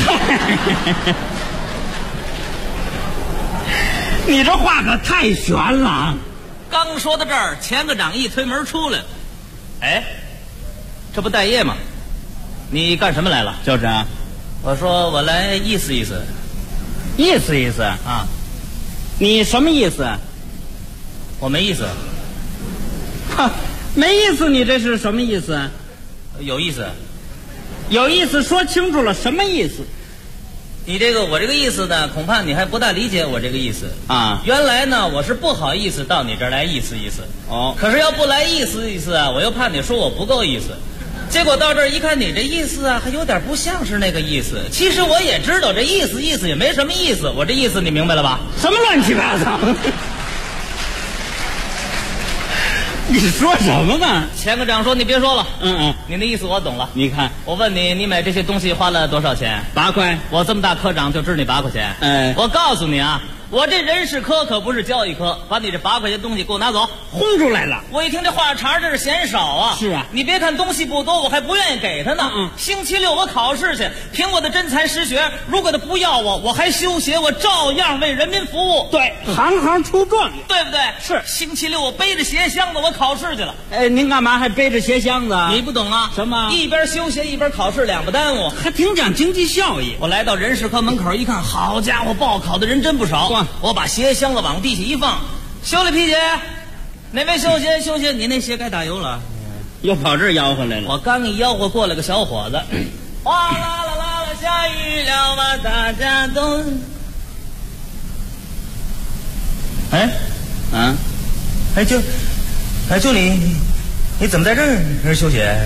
你这话可太悬了。 刚说到这儿，钱科长一推门出来，哎。这不待业吗？你干什么来了？ 就是啊， 我说我来意思意思。 意思意思啊？ 你什么意思？ 我没意思。 哈，没意思，你这是什么意思？ 有意思。 有意思，说清楚了，什么意思？ 你这个我这个意思呢，恐怕你还不大理解我这个意思啊。 原来呢，我是不好意思到你这儿来意思意思。 哦， 可是要不来意思意思啊，我又怕你说我不够意思。 结果到这儿一看，你这意思啊，还有点不像是那个意思。其实我也知道这意思也没什么意思。我这意思你明白了吧？ 什么乱七八糟？你说什么呢？ 钱科长说：“你别说了， 你的意思我懂了。 你看， 我问你，你买这些东西花了多少钱 ？8块。 我这么大科长就值你8块钱。我告诉你啊，我这人事科可不是教育科，把你这8块钱东西给我拿走， 轰出来了。 我一听这话茬，这是嫌少啊。 是啊， 你别看东西不多，我还不愿意给他呢。星期6我考试去，凭我的真才实学，如果他不要我还休学，我照样为人民服务。 对，行行出状元， 对不对？ 是。 星期6我背着鞋箱子我考试去了。 您干嘛还背着鞋箱子？ 你不懂啊？ 什么？ 一边休学一边考试，两不耽误， 还挺讲经济效益。 我来到人事科门口一看，好家伙，报考的人真不少。我把鞋箱子往地下一放，修理皮鞋，哪位修鞋？你那鞋该打油了， 又跑这儿吆喝来了。 我刚一吆喝，过来个小伙子，哗啦啦啦啦，下雨了吧，大家都，就你怎么在这儿修鞋？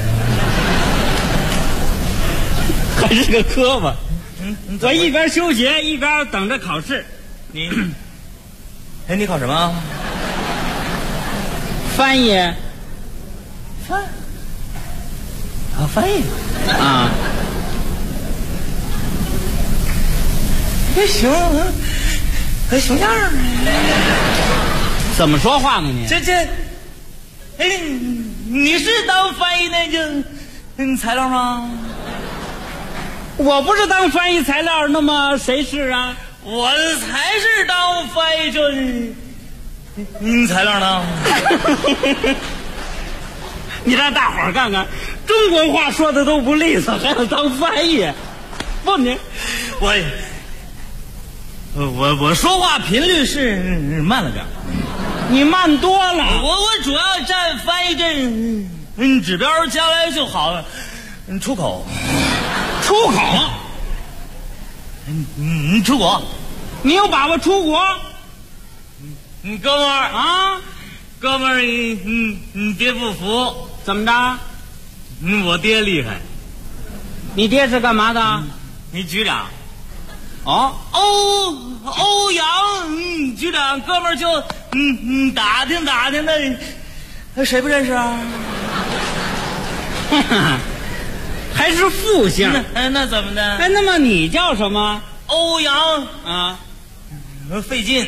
还是个磕巴。我一边修鞋一边等着考试。 你考什么？ 翻译。 翻译啊。 行样儿。 怎么说话呢你？ 你是当翻译那个材料吗？ 我不是当翻译材料，那么谁是啊？ 我才是当翻译这材料呢。 你让大伙儿看看，中国话说的都不利索，还要当翻译？不， 我说话频率是慢了点。 你慢多了。 我主要占翻译这指标，将来就好出口。 出口？ 出国？ 你有把握出国？ 哥们儿啊， 哥们儿，你爹不服？ 怎么着？ 我爹厉害。 你爹是干嘛的？ 你局长。 哦， 欧阳局长，哥们儿就打听的，谁不认识啊？ 还是复姓？ 那怎么的？ 那么你叫什么？ 欧阳啊， 费劲，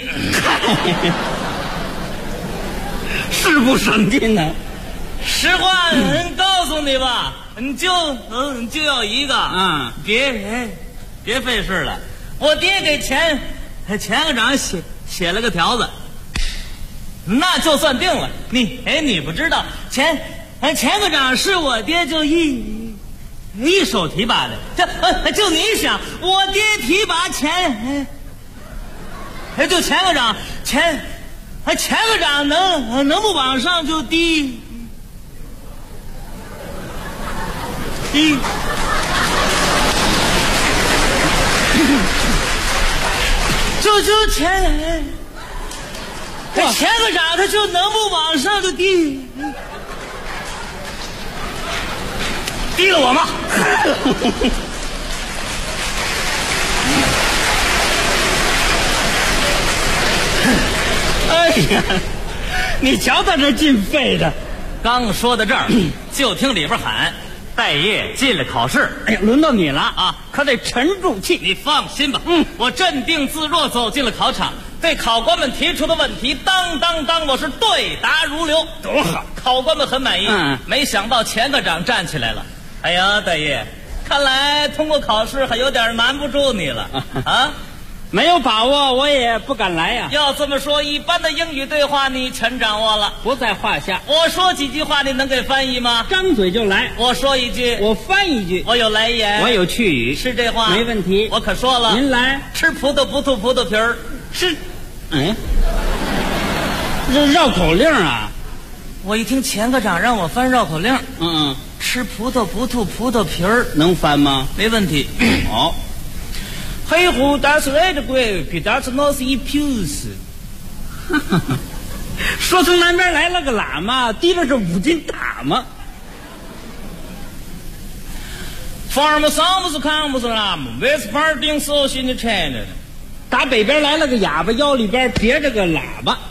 是不省劲呢。 实话告诉你吧，你就要一个别费事了。我爹给钱科长写了个条子，那就算定了。你不知道，钱科长是我爹就一手提拔的，就你想，我爹提拔钱就钱科长能不往上就低。就钱科长他就能不往上就低了我吗？ 哎呀，你瞧他这进肺的。 刚说到这儿，就听里边喊：“待业进了考试。” 哎呀，轮到你了啊！可得沉住气。 你放心吧，我镇定自若走进了考场，对考官们提出的问题，当，我是对答如流， 多好！ 考官们很满意。没想到钱科长站起来了。哎呀，待业，看来通过考试还有点难不住你了啊！ 没有把握，我也不敢来呀。 要这么说，一般的英语对话你全掌握了， 不在话下。 我说几句话，你能给翻译吗？ 张嘴就来。 我说一句， 我翻一句。 我有来言， 我有去语， 是这话， 没问题。 我可说了， 您来。 吃葡萄不吐葡萄皮儿， 是，这绕口令啊！ 我一听钱科长让我翻绕口令，吃葡萄不吐葡萄皮儿， 能翻吗？ 没问题。 好。 黑虎打出来的鬼，皮打出脑是一皮子。 说从南边来了个喇嘛，提着这5斤大嘛。 打北边来了个哑巴，腰里边别着个喇叭。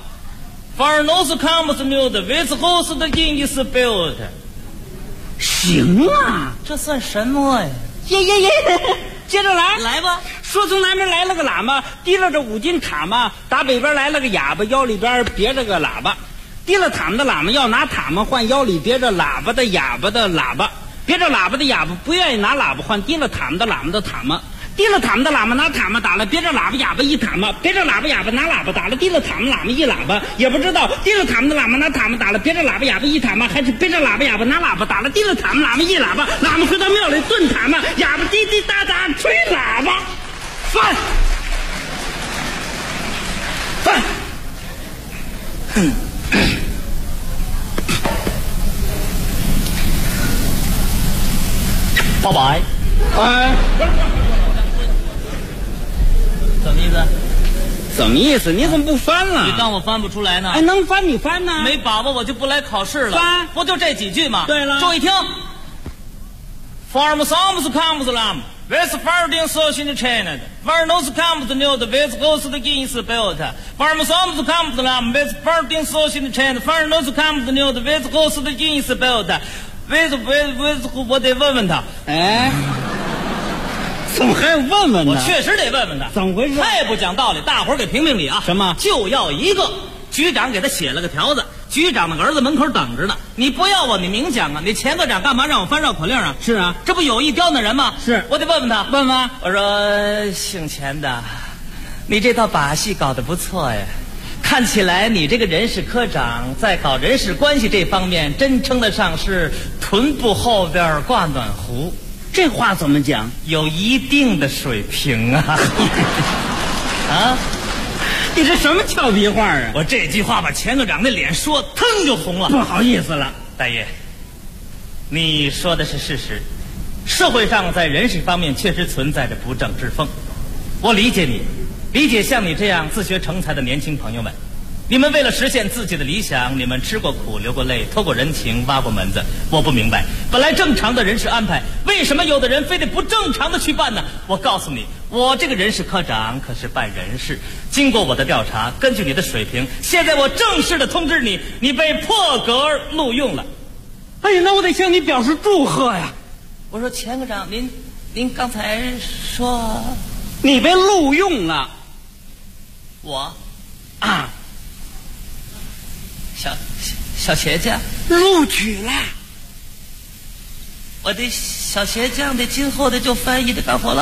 行啊， 这算什么呀？ 耶，接着来吧。 说从南边来了个喇嘛，提了这5斤塔嘛；打北边来了个哑巴，腰里边别着个喇叭。提了塔嘛的喇嘛要拿塔嘛换腰里别着喇叭的哑巴的喇叭，别着喇叭的哑巴不愿意拿喇叭换提了塔嘛的喇嘛的塔嘛。提了塔嘛的喇嘛拿塔嘛打了别着喇叭哑巴一塔嘛，别着喇叭哑巴拿喇叭打了提了塔嘛喇嘛一喇叭，也不知道提了塔嘛的喇嘛拿塔嘛打了别着喇叭哑巴一塔嘛，还是别着喇叭哑巴拿喇叭打了提了塔嘛喇嘛一喇叭。喇嘛回到庙里炖塔嘛，哑巴滴滴答答吹喇叭。饭。 拜拜。 哎， 什么意思？ 什么意思？你怎么不翻了？ 你当我翻不出来呢？ 哎，能翻你翻呢？ 没把握我就不来考试了。 翻， 不就这几句吗？ 对了， 注意听。Farmers comes lam, with farming so in the China. Farmers comes the new, the with goes the gains built. Farmers comes lam, with farming so in the China. Farmers comes the new, the with goes the gains built. with 我得问问他。 哎，怎么还问问他？ 我确实得问问他， 怎么回事？ 太不讲道理，大伙儿给评评理啊！ 什么？ 就要一个。局长给他写了个条子，局长的儿子门口等着呢。你不要我，你明讲啊！你钱科长干嘛让我翻绕口令啊？ 是啊， 这不有意刁难人吗？ 是， 我得问问他。 问问， 我说姓钱的，你这套把戏搞得不错呀。看起来你这个人事科长在搞人事关系这方面，真称得上是臀部后边挂暖壶。 这话怎么讲？ 有一定的水平啊！啊！ 你这什么俏皮话啊！ 我这句话把钱科长的脸说腾就红了。 不好意思了， 大爷，你说的是事实。社会上在人事方面确实存在着不正之风，我理解你，理解像你这样自学成才的年轻朋友们。你们为了实现自己的理想，你们吃过苦流过泪，偷过人情挖过门子。我不明白，本来正常的人事安排，为什么有的人非得不正常的去办呢？我告诉你，我这个人事科长可是办人事，经过我的调查，根据你的水平，现在我正式的通知你，你被破格录用了。 哎呀，那我得向你表示祝贺呀！ 我说钱科长，您刚才说你被录用了， 我啊。小鞋匠录取了， 我的小鞋匠的今后的就翻译的干活了。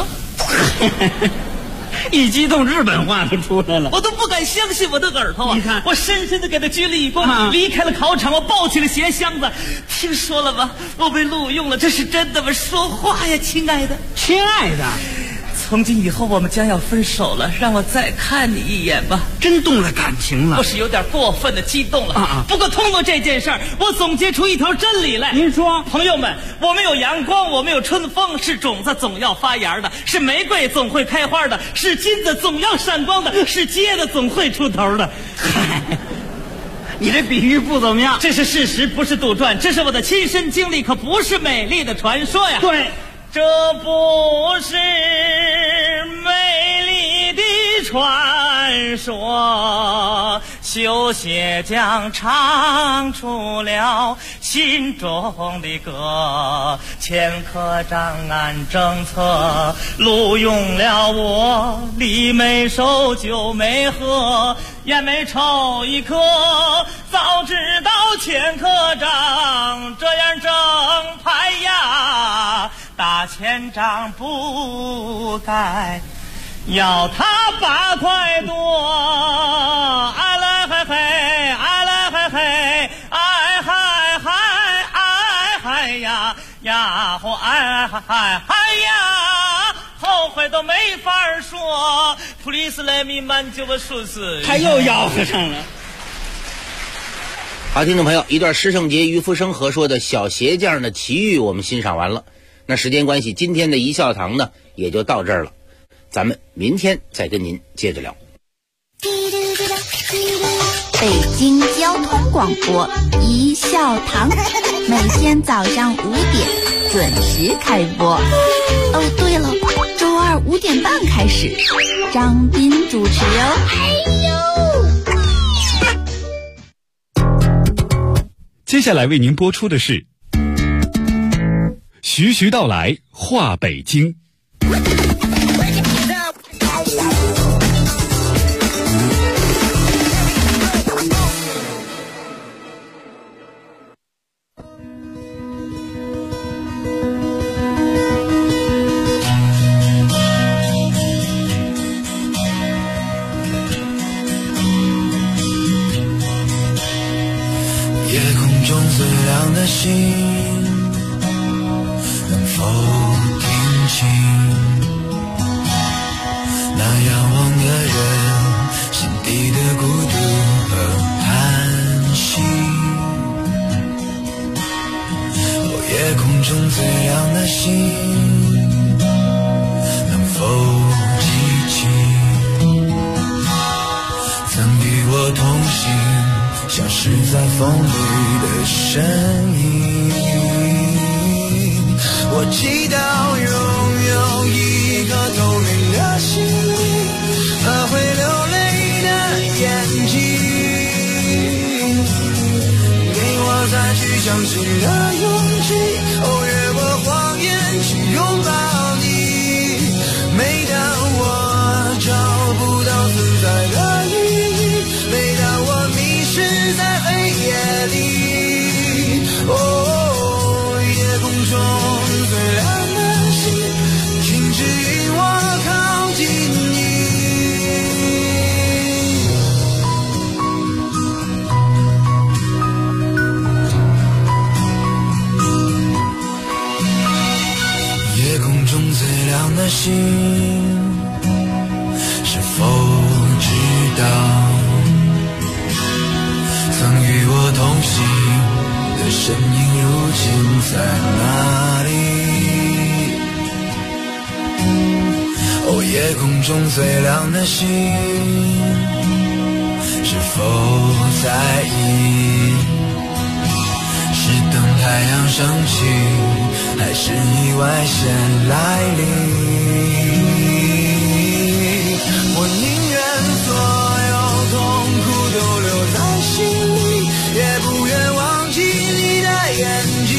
一激动日本话都出来了， 我都不敢相信我的耳朵啊！ 你看， 我深深的给他鞠了一躬，离开了考场，我抱起了鞋箱子。听说了吧？我被录用了，这是真的吗？说话呀，亲爱的， 亲爱的。 从今以后我们将要分手了，让我再看你一眼吧。 真动了感情了， 不是有点过分的激动了不过通过这件事儿，我总结出一条真理来。 您说， 朋友们，我们有阳光，我们有春风，是种子总要发芽的，是玫瑰总会开花的，是金子总要闪光的，是疖的总会出头的。 你这比喻不怎么样， 这是事实，不是杜撰，这是我的亲身经历，可不是美丽的传说呀。 对。 这不是美丽的传说，修鞋匠唱出了心中的歌。钱科长按政策录用了我，礼没收酒没喝，烟没抽一颗。早知道钱科长这样正派呀，大钱长不该要他8块多。哎来嘿嘿，哎来嘿嘿，哎嗨嗨，哎嗨呀呀吼，哎嗨嗨呀，后悔都没法说。Please let me man就我说是， 他又吆喝上了。 好，听众朋友，一段施圣杰、于福生合说的小鞋匠的奇遇我们欣赏完了。那时间关系，今天的一笑堂呢也就到这儿了，咱们明天再跟您接着聊。 北京交通广播一笑堂，每天早上5点准时开播。 哦，对了，周二5点半开始，张斌主持哦。 接下来为您播出的是徐徐道来话北京。 夜空中最亮的星，能否听清那仰望的人心底的孤独和叹息？哦，夜空中最亮的星，能否记起曾与我同行消失在风里的身影？我祈祷拥有一颗透明的心灵和会流泪的眼睛，给我再去相信的勇气，哦，越过谎言去拥抱你。每当我找不到存在的意义，每当我迷失在黑夜里，哦，夜空中最亮的星，请指引我靠近你。夜空中最亮的星，是否知道曾与我同行的身影如今在哪里？哦，夜空中最亮的星，是否在意？是等太阳升起，还是意外先来临？我宁愿所有痛苦都留在心里，也不愿忘记你的眼睛，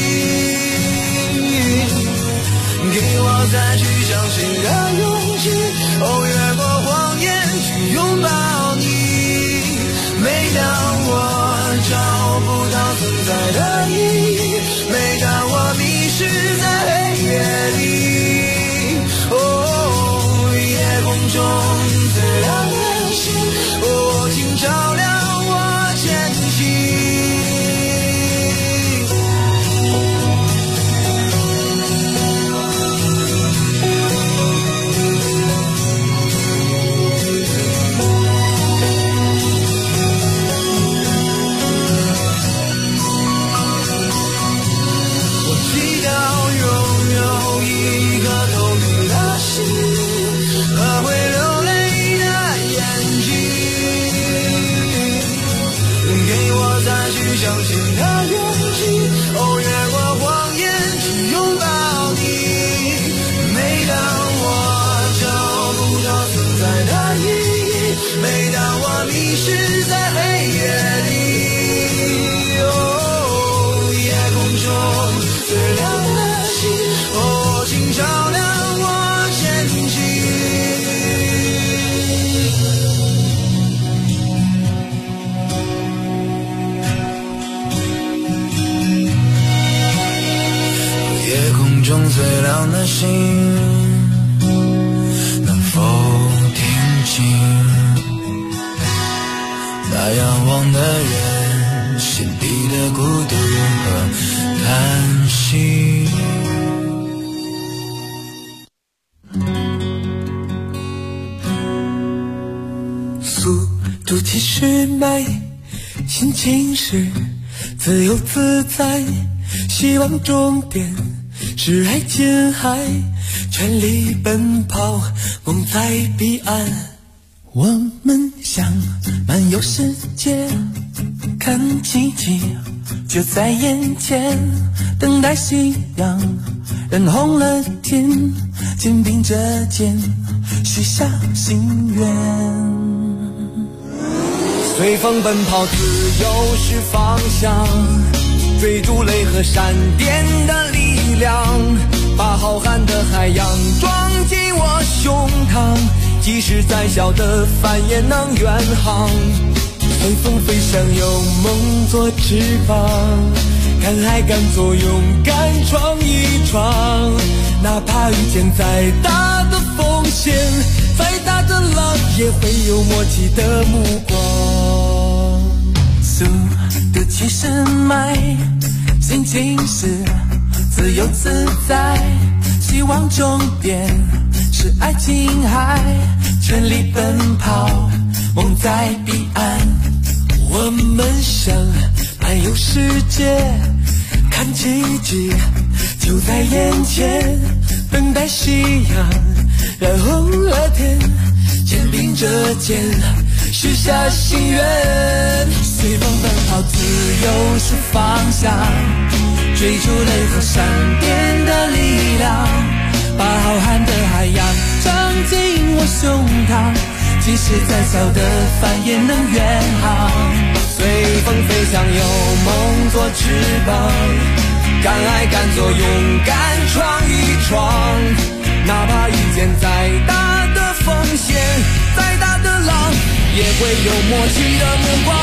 给我再去相信的勇气，哦，越过谎言去拥抱你。每当我找不到存在的意义，每当我迷失在黑夜里，哦，夜空中最亮的星，哦，请照亮我前行。我祈祷拥有一颗透明的心和会流泪的眼睛，给我再去相信的勇气，哦，越过谎言去拥抱你。每当我找不到存在的意义，每当我迷失在黑夜里，哦，夜空中最亮的星，哦，请照亮我前行。夜空中最亮的星，能否听清那仰望的人心底的孤独和叹息？ 速度其实美，心情是自由自在，希望终点是爱琴海，全力奔跑，梦在彼岸。我们想漫游世界，看奇迹就在眼前，等待夕阳染红了天，肩并着肩，许下心愿。随风奔跑，自由是方向，追逐雷和闪电的力量，把浩瀚的海洋装进我胸膛，即使再小的帆也能远航。随风飞翔，有梦做翅膀，敢爱敢做，勇敢闯一闯，哪怕遇见再大的风险，再大的浪，也会有默契的目光。速度7升迈，心情是自由自在，希望终点是爱琴海，全力奔跑，梦在彼岸，我们想漫游世界，看奇迹就在眼前，等待夕阳染红了天，肩并着肩，许下心愿。随风奔跑，自由是方向，追逐雷和闪电的力量，把浩瀚的海洋装进我胸膛，即使再小的帆也能远航。随风飞翔，有梦做翅膀，敢爱敢做，勇敢闯一闯，哪怕遇见再大的风险，再大的浪，也会有默契的目光。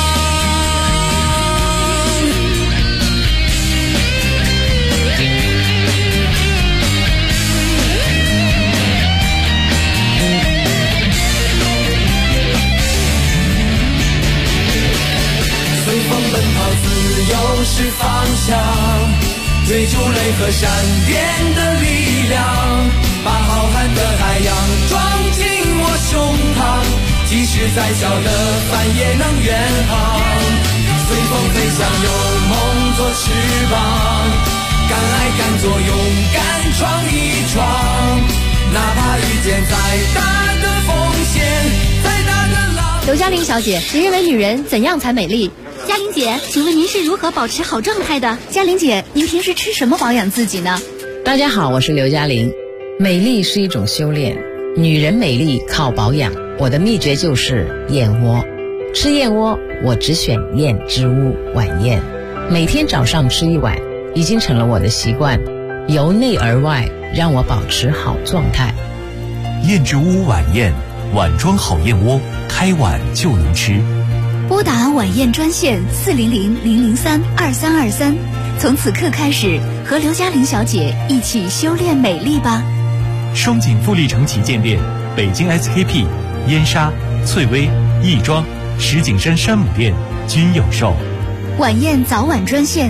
随风奔跑，自由是方向，追逐雷和闪电的力量，把浩瀚的海洋装进我胸膛，即使再小的帆也能远航。随风飞翔，有梦做翅膀，敢爱敢做，勇敢闯一闯，哪怕遇见再大的风险，再大的浪。 刘嘉玲小姐，您认为女人怎样才美丽？嘉玲姐，请问您是如何保持好状态的？嘉玲姐，您平时吃什么保养自己呢？ 大家好，我是刘嘉玲。美丽是一种修炼，女人美丽靠保养。我的秘诀就是燕窝。吃燕窝，我只选燕之屋晚宴，每天早上吃一碗，已经成了我的习惯，由内而外让我保持好状态。 燕之屋晚宴，碗装好燕窝，开碗就能吃。 拨打晚宴专线400-003-2323，从此刻开始和刘嘉玲小姐一起修炼美丽吧。 双井富力城旗舰店、北京 SKP、燕莎、翠微、亦庄、石景山山姆店均有售。 晚宴早晚专线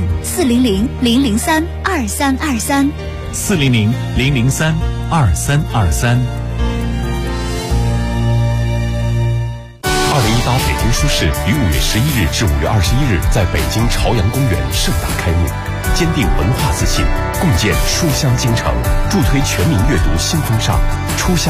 400-003-2323。 400-003-2323。 2018北京书市于5月11日至5月21日在北京朝阳公园盛大开幕，坚定文化自信，共建书香京城，助推全民阅读新风尚，初夏